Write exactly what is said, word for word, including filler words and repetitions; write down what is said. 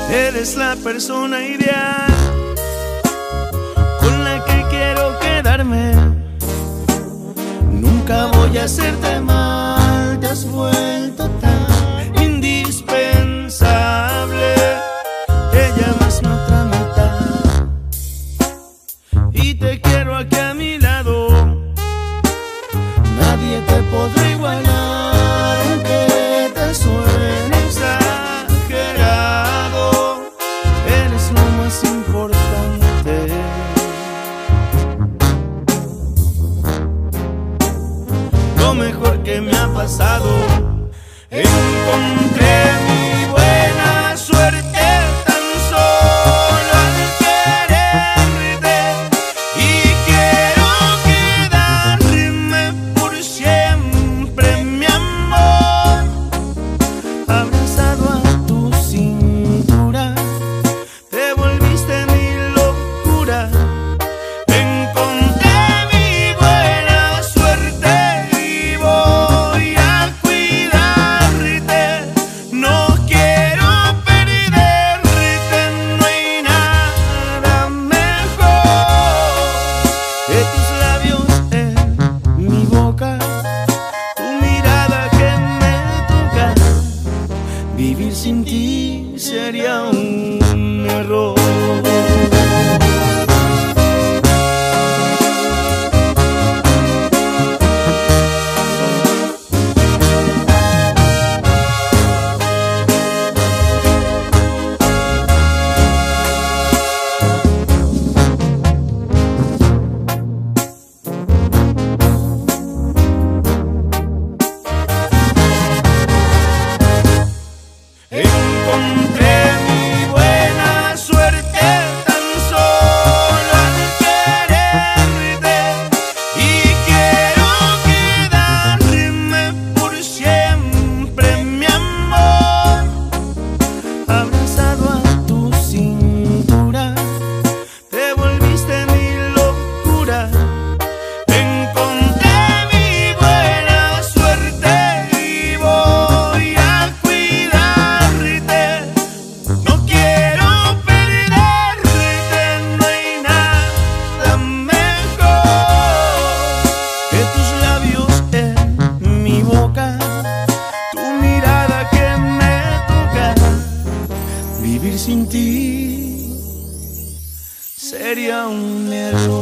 Eres la persona ideal con la que quiero quedarme. Nunca voy a hacerte mal, te has vuelto tan indispensable. Te llamas mi otra mitad y te quiero aquí a mi lado. Nadie te podrá igualar, aunque te suene exagerado. Eres lo más importante. Lo mejor que me ha pasado. Encontré mi buena suerte tan solo al quererte, y quiero quedarme por siempre, mi amor, abrazado a tu cintura. Te volviste mi locura. Encontré mi buena suerte y voy a cuidarte. No quiero perderte, no hay nada mejor que tus labios en mi boca, tu mirada que me toca. Vivir sin ti sería un error. Encontré mi buena suerte tan solo al quererte, y quiero quedarme por siempre, mi amor, abrazado a tu cintura. Te volviste mi locura. Encontré mi buena suerte y voy a cuidarte. No quiero perderte, no hay nada mejor que tus labios en mi boca, tu mirada que me toca. Vivir sin ti sería un error.